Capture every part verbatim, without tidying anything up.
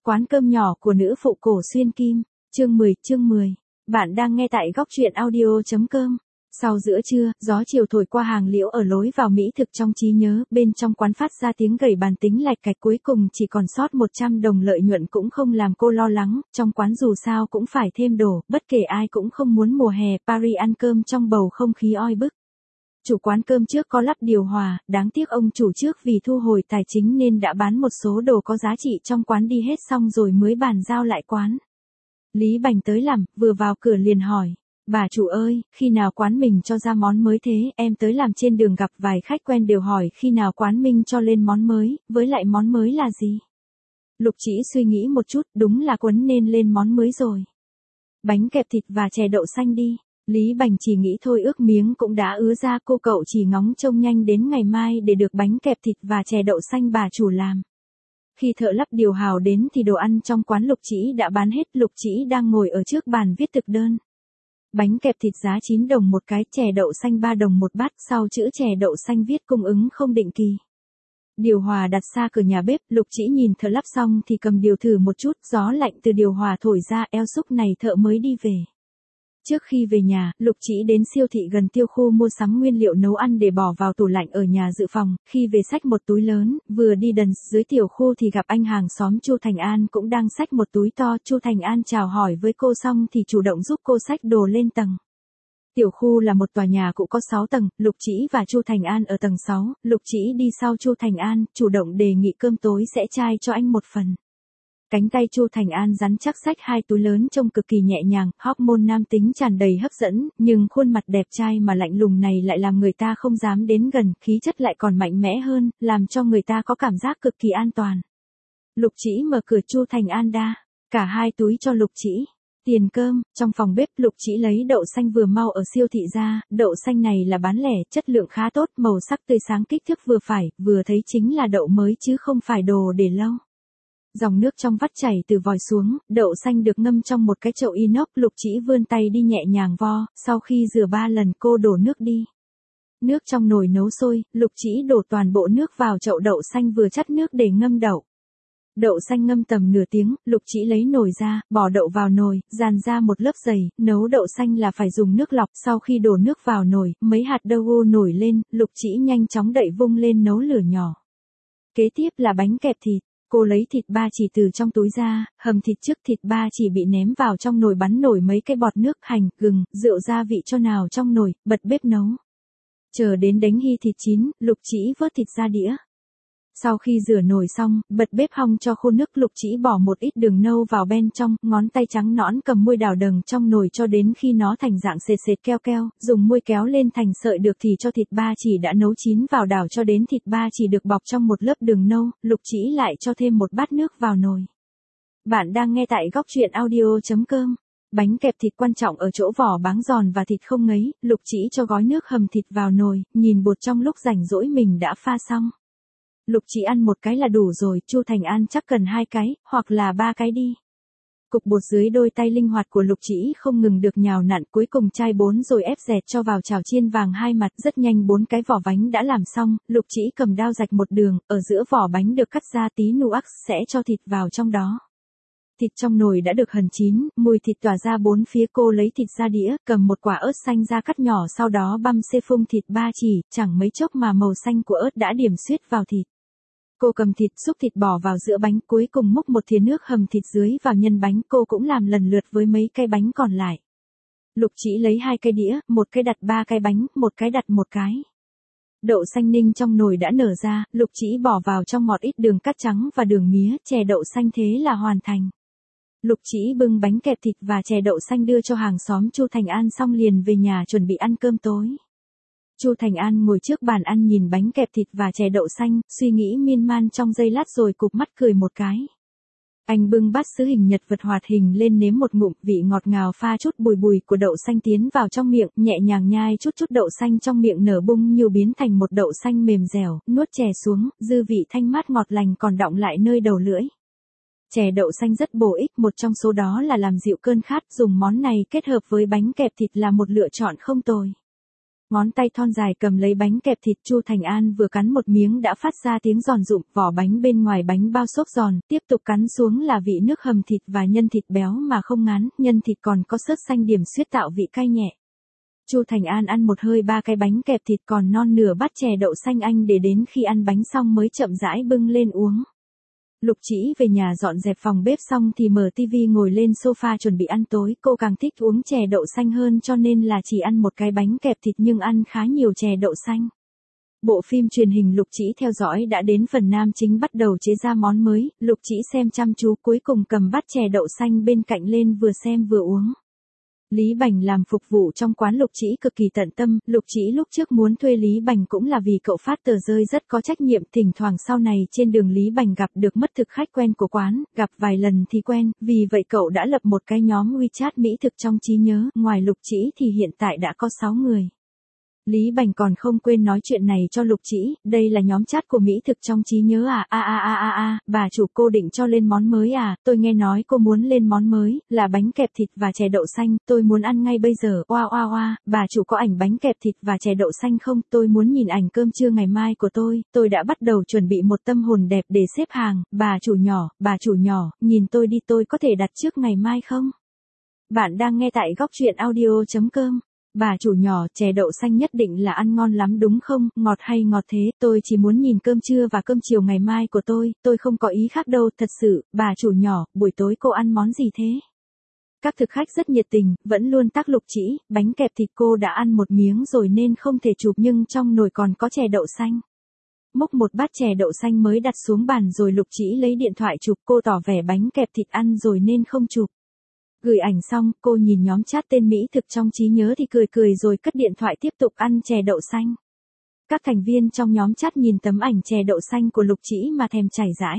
Quán cơm nhỏ của nữ phụ cổ xuyên kim, chương mười, chương mười. Bạn đang nghe tại góc truyện audio chấm com. Sau giữa trưa, gió chiều thổi qua hàng liễu ở lối vào mỹ thực trong trí nhớ, bên trong quán phát ra tiếng gầy bàn tính lạch cạch, cuối cùng chỉ còn sót một trăm đồng lợi nhuận cũng không làm cô lo lắng, trong quán dù sao cũng phải thêm đồ, bất kể ai cũng không muốn mùa hè Paris ăn cơm trong bầu không khí oi bức. Chủ quán cơm trước có lắp điều hòa, đáng tiếc ông chủ trước vì thu hồi tài chính nên đã bán một số đồ có giá trị trong quán đi hết xong rồi mới bàn giao lại quán. Lý Bành tới làm, vừa vào cửa liền hỏi, bà chủ ơi, khi nào quán mình cho ra món mới thế? Em tới làm trên đường gặp vài khách quen đều hỏi khi nào quán mình cho lên món mới, với lại món mới là gì? Lục Chỉ suy nghĩ một chút, đúng là quấn nên lên món mới rồi. Bánh kẹp thịt và chè đậu xanh đi. Lý Bành chỉ nghĩ thôi ước miếng cũng đã ứa ra, cô cậu chỉ ngóng trông nhanh đến ngày mai để được bánh kẹp thịt và chè đậu xanh bà chủ làm. Khi thợ lắp điều hào đến thì đồ ăn trong quán Lục Chỉ đã bán hết, Lục Chỉ đang ngồi ở trước bàn viết thực đơn. Bánh kẹp thịt giá chín đồng một cái, chè đậu xanh ba đồng một bát, sau chữ chè đậu xanh viết cung ứng không định kỳ. Điều hòa đặt xa cửa nhà bếp, Lục Chỉ nhìn thợ lắp xong thì cầm điều thử một chút, gió lạnh từ điều hòa thổi ra, eo xúc này thợ mới đi về. Trước khi về nhà, Lục Chỉ đến siêu thị gần tiêu khu mua sắm nguyên liệu nấu ăn để bỏ vào tủ lạnh ở nhà dự phòng, khi về xách một túi lớn, vừa đi đần dưới tiểu khu thì gặp anh hàng xóm Chu Thành An cũng đang xách một túi to, Chu Thành An chào hỏi với cô xong thì chủ động giúp cô xách đồ lên tầng. Tiểu khu là một tòa nhà cũ có sáu tầng, Lục Chỉ và Chu Thành An ở tầng sáu, Lục Chỉ đi sau Chu Thành An, chủ động đề nghị cơm tối sẽ chai cho anh một phần. Cánh tay Chu Thành An rắn chắc xách hai túi lớn trông cực kỳ nhẹ nhàng, hormone nam tính tràn đầy hấp dẫn, nhưng khuôn mặt đẹp trai mà lạnh lùng này lại làm người ta không dám đến gần, khí chất lại còn mạnh mẽ hơn, làm cho người ta có cảm giác cực kỳ an toàn. Lục Chỉ mở cửa, Chu Thành An đa cả hai túi cho Lục Chỉ. Tiền cơm, trong phòng bếp Lục Chỉ lấy đậu xanh vừa mau ở siêu thị ra, đậu xanh này là bán lẻ, chất lượng khá tốt, màu sắc tươi sáng, kích thước vừa phải, vừa thấy chính là đậu mới chứ không phải đồ để lâu. Dòng nước trong vắt chảy từ vòi xuống, đậu xanh được ngâm trong một cái chậu inox, Lục Chỉ vươn tay đi nhẹ nhàng vo, sau khi rửa ba lần cô đổ nước đi. Nước trong nồi nấu sôi, Lục Chỉ đổ toàn bộ nước vào chậu đậu xanh vừa chắt nước để ngâm đậu. Đậu xanh ngâm tầm nửa tiếng, Lục Chỉ lấy nồi ra, bỏ đậu vào nồi, dàn ra một lớp dày, nấu đậu xanh là phải dùng nước lọc, sau khi đổ nước vào nồi, mấy hạt đậu nổi lên, Lục Chỉ nhanh chóng đậy vung lên nấu lửa nhỏ. Kế tiếp là bánh kẹp thịt. Cô lấy thịt ba chỉ từ trong túi ra, hầm thịt trước, thịt ba chỉ bị ném vào trong nồi bắn nổi mấy cái bọt nước, hành, gừng, rượu gia vị cho nào trong nồi, bật bếp nấu. Chờ đến đánh hi thịt chín, Lục Chỉ vớt thịt ra đĩa. Sau khi rửa nồi xong, bật bếp hong cho khô nước, Lục Chỉ bỏ một ít đường nâu vào bên trong, ngón tay trắng nõn cầm muôi đào đầng trong nồi cho đến khi nó thành dạng sệt sệt keo keo, dùng muôi kéo lên thành sợi được thì cho thịt ba chỉ đã nấu chín vào đảo cho đến thịt ba chỉ được bọc trong một lớp đường nâu, Lục Chỉ lại cho thêm một bát nước vào nồi. Bạn đang nghe tại góc truyện audio chấm com. Bánh kẹp thịt quan trọng ở chỗ vỏ báng giòn và thịt không ngấy, Lục Chỉ cho gói nước hầm thịt vào nồi, nhìn bột trong lúc rảnh rỗi mình đã pha xong. Lục Chỉ ăn một cái là đủ rồi, Chu Thành An chắc cần hai cái, hoặc là ba cái đi. Cục bột dưới đôi tay linh hoạt của Lục Chỉ không ngừng được nhào nặn, cuối cùng chai bốn rồi ép dẹt cho vào chảo chiên vàng hai mặt, rất nhanh bốn cái vỏ bánh đã làm xong, Lục Chỉ cầm dao rạch một đường, ở giữa vỏ bánh được cắt ra tí nuax, sẽ cho thịt vào trong đó. Thịt trong nồi đã được hần chín, mùi thịt tỏa ra bốn phía, cô lấy thịt ra đĩa, cầm một quả ớt xanh ra cắt nhỏ, sau đó băm xê phung thịt ba chỉ, chẳng mấy chốc mà màu xanh của ớt đã điểm xuyết vào thịt. Cô cầm thịt, xúc thịt bỏ vào giữa bánh, cuối cùng múc một thìa nước hầm thịt dưới vào nhân bánh, cô cũng làm lần lượt với mấy cái bánh còn lại. Lục Chỉ lấy hai cái đĩa, một cái đặt ba cái bánh, một cái đặt một cái. Đậu xanh ninh trong nồi đã nở ra, Lục Chỉ bỏ vào trong ngọt ít đường cắt trắng và đường mía, chè đậu xanh thế là hoàn thành. Lục Chỉ bưng bánh kẹp thịt và chè đậu xanh đưa cho hàng xóm Chu Thành An xong liền về nhà chuẩn bị ăn cơm tối. Chu Thành An ngồi trước bàn ăn nhìn bánh kẹp thịt và chè đậu xanh, suy nghĩ miên man trong giây lát rồi cụp mắt cười một cái. Anh bưng bát sứ hình nhật vật hoạt hình lên nếm một ngụm, vị ngọt ngào pha chút bùi bùi của đậu xanh tiến vào trong miệng, nhẹ nhàng nhai chút chút đậu xanh trong miệng nở bung nhiều biến thành một đậu xanh mềm dẻo, nuốt chè xuống, dư vị thanh mát ngọt lành còn đọng lại nơi đầu lưỡi. Chè đậu xanh rất bổ ích, một trong số đó là làm dịu cơn khát, dùng món này kết hợp với bánh kẹp thịt là một lựa chọn không tồi. Ngón tay thon dài cầm lấy bánh kẹp thịt, Chu Thành An vừa cắn một miếng đã phát ra tiếng giòn rụm, vỏ bánh bên ngoài bánh bao xốp giòn, tiếp tục cắn xuống là vị nước hầm thịt và nhân thịt béo mà không ngán, nhân thịt còn có sớt xanh điểm xuyết tạo vị cay nhẹ. Chu Thành An ăn một hơi ba cái bánh kẹp thịt còn non nửa bát chè đậu xanh anh để đến khi ăn bánh xong mới chậm rãi bưng lên uống. Lục Trĩ về nhà dọn dẹp phòng bếp xong thì mở tivi ngồi lên sofa chuẩn bị ăn tối, cô càng thích uống chè đậu xanh hơn cho nên là chỉ ăn một cái bánh kẹp thịt nhưng ăn khá nhiều chè đậu xanh. Bộ phim truyền hình Lục Trĩ theo dõi đã đến phần nam chính bắt đầu chế ra món mới, Lục Trĩ xem chăm chú cuối cùng cầm bát chè đậu xanh bên cạnh lên vừa xem vừa uống. Lý Bành làm phục vụ trong quán Lục Trĩ cực kỳ tận tâm, Lục Trĩ lúc trước muốn thuê Lý Bành cũng là vì cậu phát tờ rơi rất có trách nhiệm, thỉnh thoảng sau này trên đường Lý Bành gặp được mất thực khách quen của quán, gặp vài lần thì quen, vì vậy cậu đã lập một cái nhóm WeChat mỹ thực trong trí nhớ, ngoài Lục Trĩ thì hiện tại đã có sáu người. Lý Bành còn không quên nói chuyện này cho Lục Trĩ, đây là nhóm chat của mỹ thực trong trí nhớ à, a a a a a, bà chủ cô định cho lên món mới à, tôi nghe nói cô muốn lên món mới, là bánh kẹp thịt và chè đậu xanh, tôi muốn ăn ngay bây giờ, oa oa oa, bà chủ có ảnh bánh kẹp thịt và chè đậu xanh không, tôi muốn nhìn ảnh cơm trưa ngày mai của tôi, tôi đã bắt đầu chuẩn bị một tâm hồn đẹp để xếp hàng, bà chủ nhỏ, bà chủ nhỏ, nhìn tôi đi, tôi có thể đặt trước ngày mai không? Bạn đang nghe tại góc truyện audio chấm com. Bà chủ nhỏ, chè đậu xanh nhất định là ăn ngon lắm đúng không, ngọt hay ngọt thế, tôi chỉ muốn nhìn cơm trưa và cơm chiều ngày mai của tôi, tôi không có ý khác đâu, thật sự, bà chủ nhỏ, buổi tối cô ăn món gì thế? Các thực khách rất nhiệt tình, vẫn luôn tác Lục Trĩ, bánh kẹp thịt cô đã ăn một miếng rồi nên không thể chụp nhưng trong nồi còn có chè đậu xanh. Múc một bát chè đậu xanh mới đặt xuống bàn rồi Lục Trĩ lấy điện thoại chụp, cô tỏ vẻ bánh kẹp thịt ăn rồi nên không chụp. Gửi ảnh xong, cô nhìn nhóm chat tên mỹ thực trong trí nhớ thì cười cười rồi cất điện thoại tiếp tục ăn chè đậu xanh. Các thành viên trong nhóm chat nhìn tấm ảnh chè đậu xanh của Lục Trĩ mà thèm chảy rãi.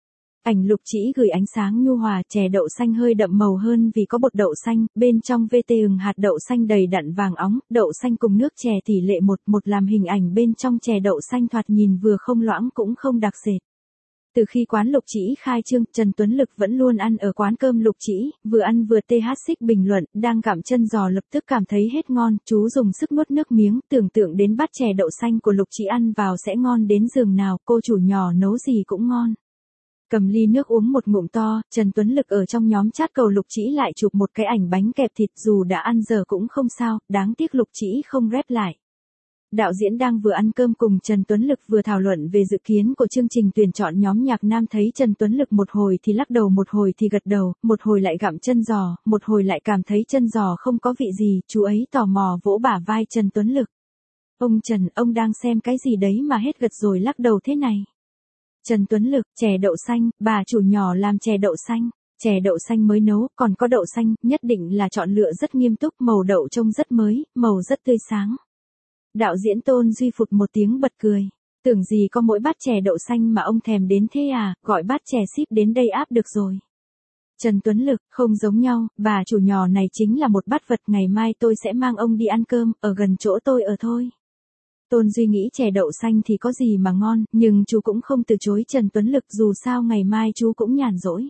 Ảnh Lục Trĩ gửi ánh sáng nhu hòa, chè đậu xanh hơi đậm màu hơn vì có bột đậu xanh, bên trong vê tê ừng hạt đậu xanh đầy đặn vàng óng, đậu xanh cùng nước chè tỷ lệ một một làm hình ảnh bên trong chè đậu xanh thoạt nhìn vừa không loãng cũng không đặc sệt. Từ khi quán Lục Trĩ khai trương, Trần Tuấn Lực vẫn luôn ăn ở quán cơm Lục Trĩ, vừa ăn vừa tê hát xích bình luận, đang gặm chân giò lập tức cảm thấy hết ngon, chú dùng sức nuốt nước miếng, tưởng tượng đến bát chè đậu xanh của Lục Trĩ ăn vào sẽ ngon đến giường nào, cô chủ nhỏ nấu gì cũng ngon. Cầm ly nước uống một ngụm to, Trần Tuấn Lực ở trong nhóm chat cầu Lục Trĩ lại chụp một cái ảnh bánh kẹp thịt, dù đã ăn giờ cũng không sao, đáng tiếc Lục Trĩ không rep lại. Đạo diễn đang vừa ăn cơm cùng Trần Tuấn Lực vừa thảo luận về dự kiến của chương trình tuyển chọn nhóm nhạc nam, thấy Trần Tuấn Lực một hồi thì lắc đầu, một hồi thì gật đầu, một hồi lại gặm chân giò, một hồi lại cảm thấy chân giò không có vị gì, chú ấy tò mò vỗ bả vai Trần Tuấn Lực. Ông Trần, ông đang xem cái gì đấy mà hết gật rồi lắc đầu thế này? Trần Tuấn Lực, chè đậu xanh, bà chủ nhỏ làm chè đậu xanh. Chè đậu xanh mới nấu, còn có đậu xanh, nhất định là chọn lựa rất nghiêm túc, màu đậu trông rất mới, màu rất tươi sáng. Đạo diễn Tôn Duy phụt một tiếng bật cười. Tưởng gì có mỗi bát chè đậu xanh mà ông thèm đến thế à, gọi bát chè ship đến đây áp được rồi. Trần Tuấn Lực, không giống nhau, bà chủ nhỏ này chính là một bát vật, ngày mai tôi sẽ mang ông đi ăn cơm, ở gần chỗ tôi ở thôi. Tôn Duy nghĩ chè đậu xanh thì có gì mà ngon, nhưng chú cũng không từ chối Trần Tuấn Lực, dù sao ngày mai chú cũng nhàn rỗi.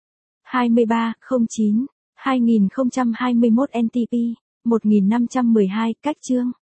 hai ba không chín hai nghìn không trăm hai mươi mốt en tê pê, một nghìn năm trăm mười hai, cách chương.